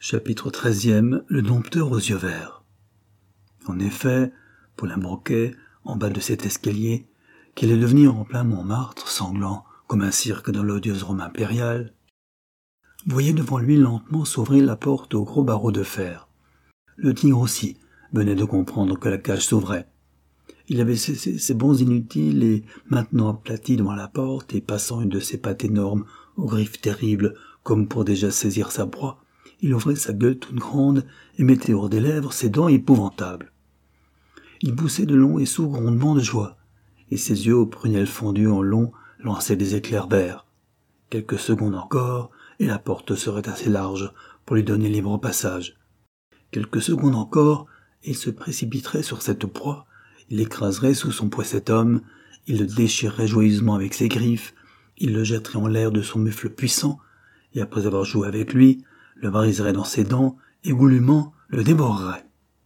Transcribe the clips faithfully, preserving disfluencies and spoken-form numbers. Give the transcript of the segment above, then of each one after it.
Chapitre treizième. Le dompteur aux yeux verts. En effet, Paulin Broquet, en bas de cet escalier, qui allait devenir en plein Montmartre, sanglant comme un cirque dans l'odieuse Rome impériale, voyait devant lui lentement s'ouvrir la porte aux gros barreaux de fer. Le tigre aussi venait de comprendre que la cage s'ouvrait. Il avait cessé ses bonds inutiles et, maintenant aplati devant la porte et passant une de ses pattes énormes aux griffes terribles comme pour déjà saisir sa proie, il ouvrait sa gueule toute grande et mettait hors des lèvres ses dents épouvantables. Il poussait de longs et sourds grondements de joie, et ses yeux aux prunelles fondues en long lançaient des éclairs verts. Quelques secondes encore, et la porte serait assez large pour lui donner libre passage. Quelques secondes encore, et il se précipiterait sur cette proie, il écraserait sous son poids cet homme, il le déchirerait joyeusement avec ses griffes, il le jetterait en l'air de son mufle puissant, et après avoir joué avec lui, le briserait dans ses dents et goulûment le dévorerait.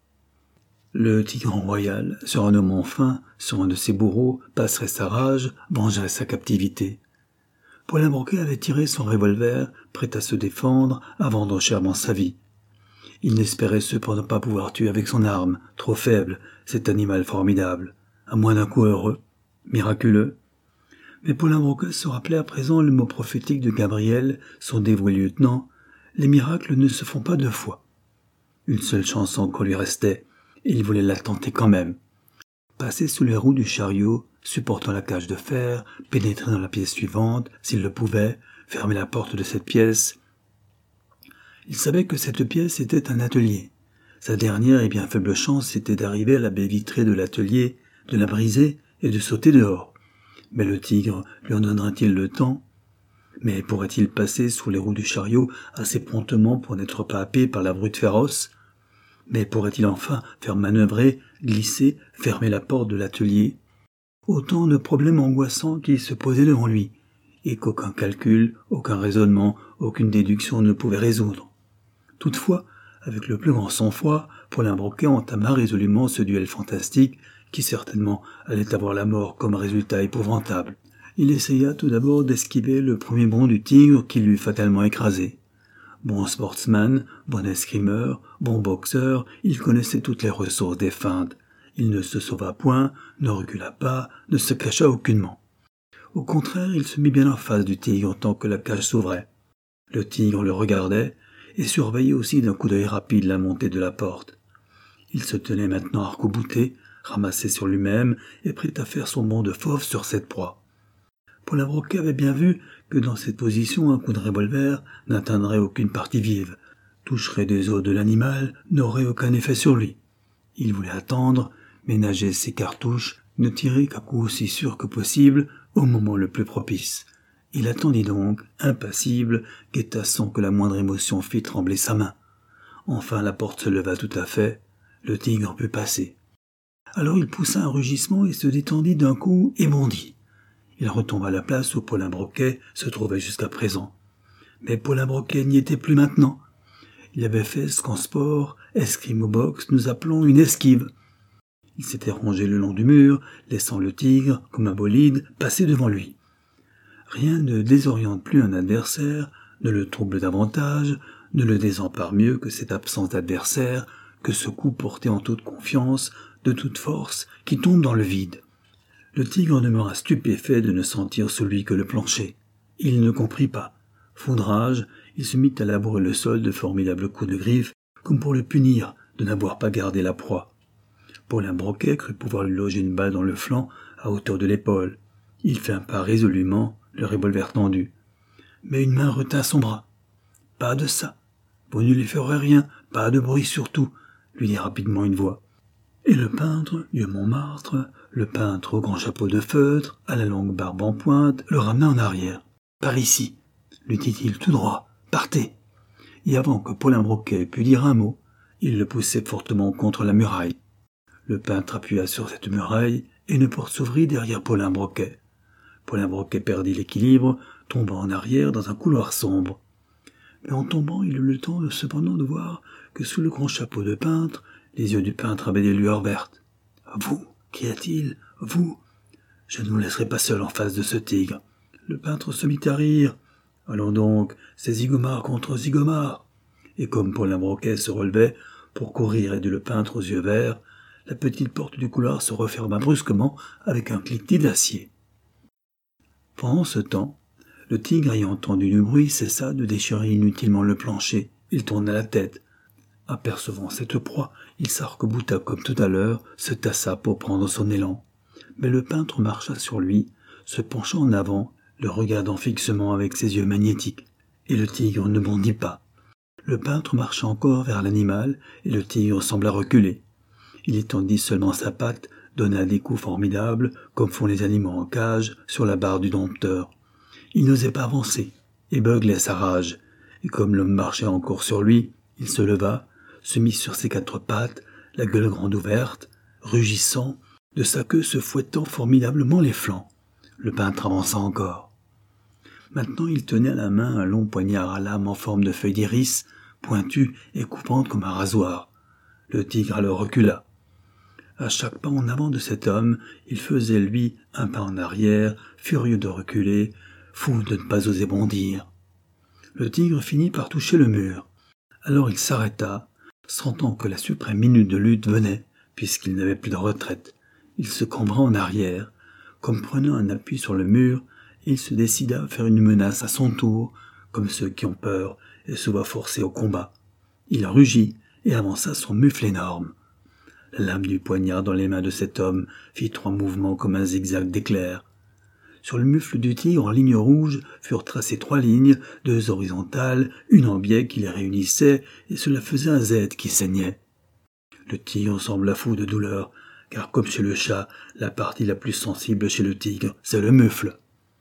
Le tigre royal, sur un homme enfin, sur un de ses bourreaux, passerait sa rage, vengerait sa captivité. Paulin Broquet avait tiré son revolver, prêt à se défendre, à vendre chèrement sa vie. Il n'espérait cependant pas pouvoir tuer avec son arme, trop faible, cet animal formidable, à moins d'un coup heureux, miraculeux. Mais Paulin Broquet se rappelait à présent le mot prophétique de Gabriel, son dévoué lieutenant: les miracles ne se font pas deux fois. Une seule chance encore lui restait, et il voulait la tenter quand même. Passer sous les roues du chariot, supportant la cage de fer, pénétrer dans la pièce suivante, s'il le pouvait, fermer la porte de cette pièce. Il savait que cette pièce était un atelier. Sa dernière et bien faible chance était d'arriver à la baie vitrée de l'atelier, de la briser et de sauter dehors. Mais le tigre lui en donnerait-il le temps ? Mais pourrait-il passer sous les roues du chariot assez promptement pour n'être pas happé par la brute féroce ? Mais pourrait-il enfin faire manœuvrer, glisser, fermer la porte de l'atelier ? Autant de problèmes angoissants qui se posaient devant lui, et qu'aucun calcul, aucun raisonnement, aucune déduction ne pouvait résoudre. Toutefois, avec le plus grand sang-froid, Paulin Broquet entama résolument ce duel fantastique qui certainement allait avoir la mort comme résultat épouvantable. Il essaya tout d'abord d'esquiver le premier bond du tigre qui l'eût fatalement écrasé. Bon sportsman, bon escrimeur, bon boxeur, il connaissait toutes les ressources des feintes. Il ne se sauva point, ne recula pas, ne se cacha aucunement. Au contraire, il se mit bien en face du tigre tant que la cage s'ouvrait. Le tigre le regardait et surveillait aussi d'un coup d'œil rapide la montée de la porte. Il se tenait maintenant arc-bouté, ramassé sur lui-même et prêt à faire son bond de fauve sur cette proie. Paulin Broquet avait bien vu que dans cette position un coup de revolver n'atteindrait aucune partie vive, toucherait des os de l'animal, n'aurait aucun effet sur lui. Il voulait attendre, ménager ses cartouches, ne tirer qu'à coup aussi sûr que possible au moment le plus propice. Il attendit donc, impassible, guetta sans que la moindre émotion fît trembler sa main. Enfin la porte se leva tout à fait, le tigre put passer. Alors il poussa un rugissement et se détendit d'un coup et bondit. Il retomba à la place où Paulin Broquet se trouvait jusqu'à présent. Mais Paulin Broquet n'y était plus maintenant. Il avait fait ce qu'en sport, escrime ou boxe, nous appelons une esquive. Il s'était rangé le long du mur, laissant le tigre, comme un bolide, passer devant lui. Rien ne désoriente plus un adversaire, ne le trouble davantage, ne le désempare mieux que cette absence d'adversaire, que ce coup porté en toute confiance, de toute force, qui tombe dans le vide. Le tigre demeura stupéfait de ne sentir sous lui que le plancher. Il ne comprit pas. Fou de rage, il se mit à labourer le sol de formidables coups de griffe, comme pour le punir de n'avoir pas gardé la proie. Paulin Broquet crut pouvoir lui loger une balle dans le flanc, à hauteur de l'épaule. Il fit un pas résolument, le revolver tendu. Mais une main retint son bras. « Pas de ça. Vous ne lui ferez rien, pas de bruit surtout, » lui dit rapidement une voix. Et le peintre, du Montmartre, le peintre au grand chapeau de feutre, à la longue barbe en pointe, le ramena en arrière. « Par ici, » lui dit-il tout droit, « partez !» Et avant que Paulin Broquet pût dire un mot, il le poussait fortement contre la muraille. Le peintre appuya sur cette muraille, et une porte s'ouvrit derrière Paulin Broquet. Paulin Broquet perdit l'équilibre, tomba en arrière dans un couloir sombre. Mais en tombant, il eut le temps de, cependant de voir que sous le grand chapeau de peintre, les yeux du peintre avaient des lueurs vertes. « Vous, cria-t-il, vous, je ne vous laisserai pas seul en face de ce tigre. » Le peintre se mit à rire. « Allons donc, c'est Zigomar contre Zigomar. » et comme Paulin Broquet se relevait pour courir aider le peintre aux yeux verts, la petite porte du couloir se referma brusquement avec un cliquetis d'acier. Pendant ce temps, le tigre, ayant entendu du bruit, cessa de déchirer inutilement le plancher. Il tourna la tête. Apercevant cette proie, il s'arc-bouta comme tout à l'heure, se tassa pour prendre son élan. Mais le peintre marcha sur lui, se penchant en avant, le regardant fixement avec ses yeux magnétiques. Et le tigre ne bondit pas. Le peintre marcha encore vers l'animal, et le tigre sembla reculer. Il étendit seulement sa patte, donna des coups formidables, comme font les animaux en cage, sur la barre du dompteur. Il n'osait pas avancer, et beuglait sa rage, et comme l'homme marchait encore sur lui, il se leva, se mit sur ses quatre pattes, la gueule grande ouverte, rugissant, de sa queue se fouettant formidablement les flancs. Le peintre avança encore. Maintenant il tenait à la main un long poignard à lame en forme de feuille d'iris, pointue et coupante comme un rasoir. Le tigre alors recula. À chaque pas en avant de cet homme, il faisait, lui, un pas en arrière, furieux de reculer, fou de ne pas oser bondir. Le tigre finit par toucher le mur. Alors il s'arrêta, sentant que la suprême minute de lutte venait, puisqu'il n'avait plus de retraite. Il se cambra en arrière, comme prenant un appui sur le mur, et il se décida à faire une menace à son tour, comme ceux qui ont peur et se voient forcés au combat. Il rugit et avança son mufle énorme. La lame du poignard dans les mains de cet homme fit trois mouvements comme un zigzag d'éclairs. Sur le mufle du tigre, en ligne rouge, furent tracées trois lignes, deux horizontales, une en biais qui les réunissait, et cela faisait un Z qui saignait. Le tigre sembla fou de douleur, car comme chez le chat, la partie la plus sensible chez le tigre, c'est le mufle.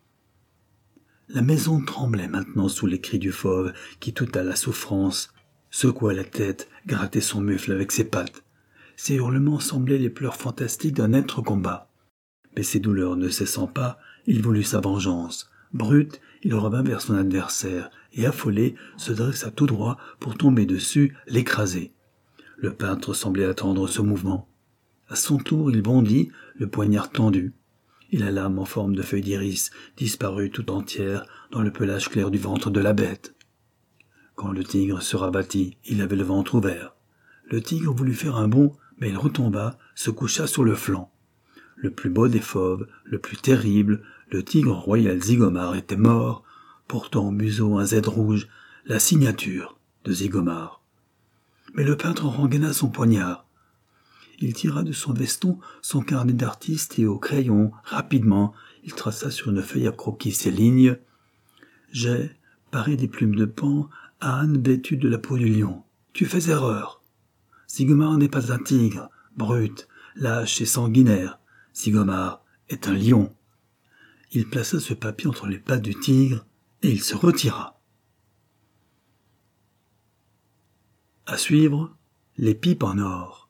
La maison tremblait maintenant sous les cris du fauve, qui, tout à la souffrance, secoua la tête, grattait son mufle avec ses pattes. Ses hurlements semblaient les pleurs fantastiques d'un être combat. Mais ses douleurs ne cessant pas, il voulut sa vengeance. Brute, il revint vers son adversaire, et affolé, se dressa tout droit pour tomber dessus, l'écraser. Le peintre semblait attendre ce mouvement. À son tour, il bondit, le poignard tendu. Et la lame en forme de feuille d'iris disparut tout entière dans le pelage clair du ventre de la bête. Quand le tigre se rabattit, il avait le ventre ouvert. Le tigre voulut faire un bond, mais il retomba, se coucha sur le flanc. Le plus beau des fauves, le plus terrible, le tigre royal Zygomar était mort, portant au museau un Z rouge, la signature de Zygomar. Mais le peintre rengaina son poignard. Il tira de son veston son carnet d'artiste et au crayon, rapidement, il traça sur une feuille à croquis ces lignes. « J'ai, paré des plumes de paon, âne vêtu de la peau du lion. Tu fais erreur. Zygomar n'est pas un tigre, brute, lâche et sanguinaire. Zygomar est un lion. » Il plaça ce papier entre les pattes du tigre et il se retira. À suivre, les pipes en or.